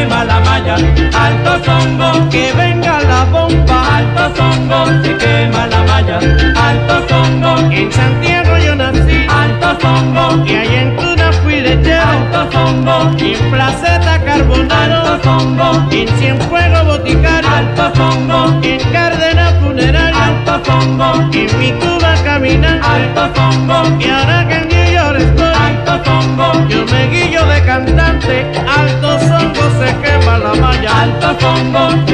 quema la malla. Alto Songo, que venga la bomba. Alto Songo, se quema la malla. Alto Songo, En Santiago yo nací, Alto Songo, y allá en Tuna fui lechero, Alto Songo, y en Placeta Carbonero, Alto Songo, y en Cienfuegos Boticario, Alto Songo, y en Cárdenas Funerario, Alto Songo, y en mi Cuba caminante, Alto Songo, y ahora que en New York estoy, Alto Songo, yo me guillo de cantante. Alto Songo, se quema la malla. Alto Songo,